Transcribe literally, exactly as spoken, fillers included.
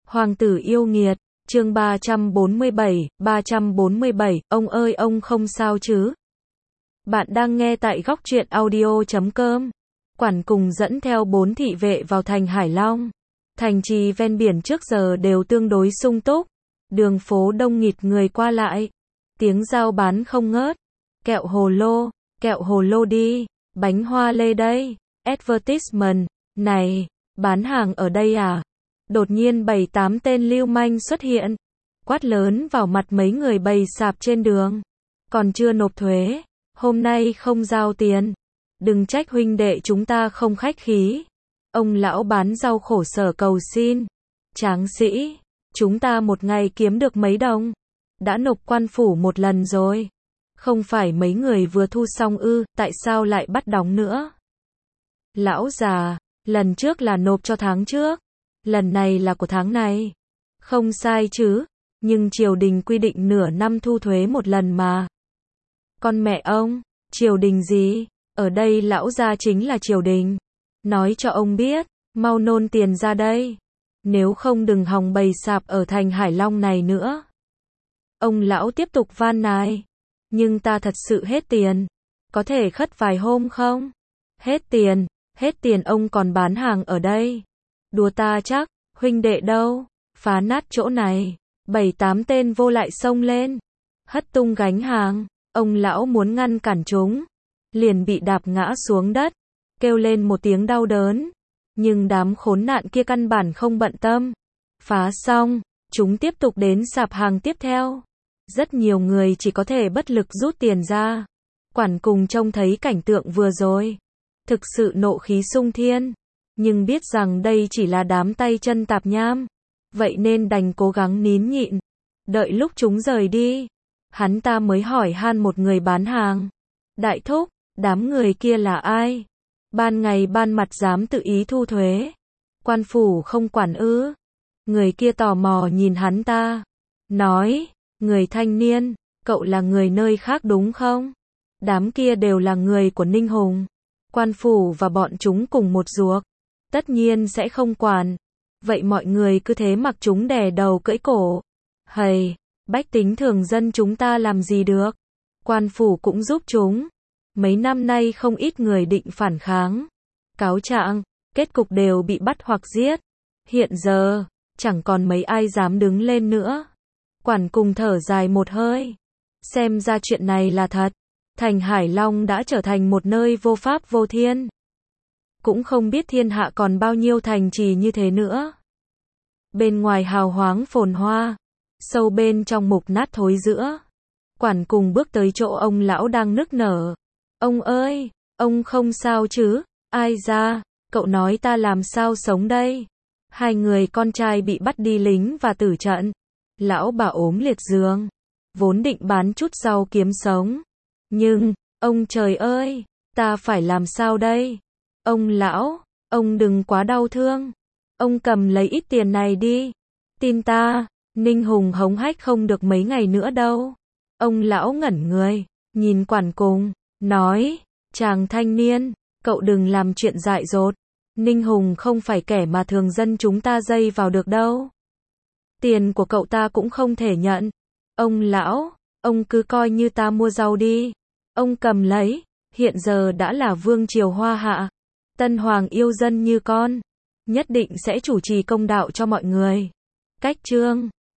Hoàng tử yêu nghiệt, chương ba trăm bốn mươi bảy, ba trăm bốn mươi bảy, ông ơi ông không sao chứ? Bạn đang nghe tại góc truyện audio chấm com. Quản cùng dẫn theo bốn thị vệ vào thành Hải Long. Thành trì ven biển trước giờ đều tương đối sung túc. Đường phố đông nghịt người qua lại. Tiếng giao bán không ngớt. Kẹo hồ lô, kẹo hồ lô đi, bánh hoa lê đây. Advertisement, này, bán hàng ở đây à? Đột nhiên bảy tám tên lưu manh xuất hiện, quát lớn vào mặt mấy người bày sạp trên đường. Còn chưa nộp thuế, hôm nay không giao tiền. Đừng trách huynh đệ chúng ta không khách khí. Ông lão bán rau khổ sở cầu xin. Tráng sĩ, chúng ta một ngày kiếm được mấy đồng. Đã nộp quan phủ một lần rồi. Không phải mấy người vừa thu xong ư, tại sao lại bắt đóng nữa? Lão già, lần trước là nộp cho tháng trước. Lần này là của tháng này. Không sai chứ, nhưng triều đình quy định nửa năm thu thuế một lần mà. Con mẹ ông, triều đình gì? Ở đây lão gia chính là triều đình. Nói cho ông biết, mau nôn tiền ra đây. Nếu không đừng hòng bày sạp ở thành Hải Long này nữa. Ông lão tiếp tục van nài. Nhưng ta thật sự hết tiền. Có thể khất vài hôm không? Hết tiền, hết tiền ông còn bán hàng ở đây. Đùa ta chắc, huynh đệ đâu? Phá nát chỗ này. Bảy tám tên vô lại xông lên. Hất tung gánh hàng. Ông lão muốn ngăn cản chúng. Liền bị đạp ngã xuống đất. Kêu lên một tiếng đau đớn. Nhưng đám khốn nạn kia căn bản không bận tâm. Phá xong, chúng tiếp tục đến sạp hàng tiếp theo. Rất nhiều người chỉ có thể bất lực rút tiền ra. Quản cùng trông thấy cảnh tượng vừa rồi. Thực sự nộ khí sung thiên. Nhưng biết rằng đây chỉ là đám tay chân tạp nham. Vậy nên đành cố gắng nín nhịn. Đợi lúc chúng rời đi. Hắn ta mới hỏi han một người bán hàng. Đại thúc, đám người kia là ai? Ban ngày ban mặt dám tự ý thu thuế. Quan phủ không quản ư? Người kia tò mò nhìn hắn ta. Nói, người thanh niên, cậu là người nơi khác đúng không? Đám kia đều là người của Ninh Hùng. Quan phủ và bọn chúng cùng một ruột. Tất nhiên sẽ không quản. Vậy mọi người cứ thế mặc chúng đè đầu cưỡi cổ. Hầy, bách tính thường dân chúng ta làm gì được? Quan phủ cũng giúp chúng. Mấy năm nay không ít người định phản kháng. Cáo trạng, kết cục đều bị bắt hoặc giết. Hiện giờ, chẳng còn mấy ai dám đứng lên nữa. Quản cùng thở dài một hơi. Xem ra chuyện này là thật. Thành Hải Long đã trở thành một nơi vô pháp vô thiên. Cũng không biết thiên hạ còn bao nhiêu thành trì như thế nữa. Bên ngoài hào hoáng phồn hoa, sâu bên trong mục nát thối rữa. Quản cùng bước tới chỗ ông lão đang nức nở. Ông ơi, ông không sao chứ? Ai ra, cậu nói ta làm sao sống đây? Hai người con trai bị bắt đi lính và tử trận. Lão bà ốm liệt giường. Vốn định bán chút rau kiếm sống. Nhưng, ông trời ơi, ta phải làm sao đây? Ông lão, ông đừng quá đau thương. Ông cầm lấy ít tiền này đi. Tin ta, Ninh Hùng hống hách không được mấy ngày nữa đâu. Ông lão ngẩn người, nhìn quản cùng, nói, chàng thanh niên, cậu đừng làm chuyện dại dột. Ninh Hùng không phải kẻ mà thường dân chúng ta dây vào được đâu. Tiền của cậu ta cũng không thể nhận. Ông lão, ông cứ coi như ta mua rau đi. Ông cầm lấy, hiện giờ đã là vương triều hoa hạ. Tân hoàng yêu dân như con. Nhất định sẽ chủ trì công đạo cho mọi người. Cách chương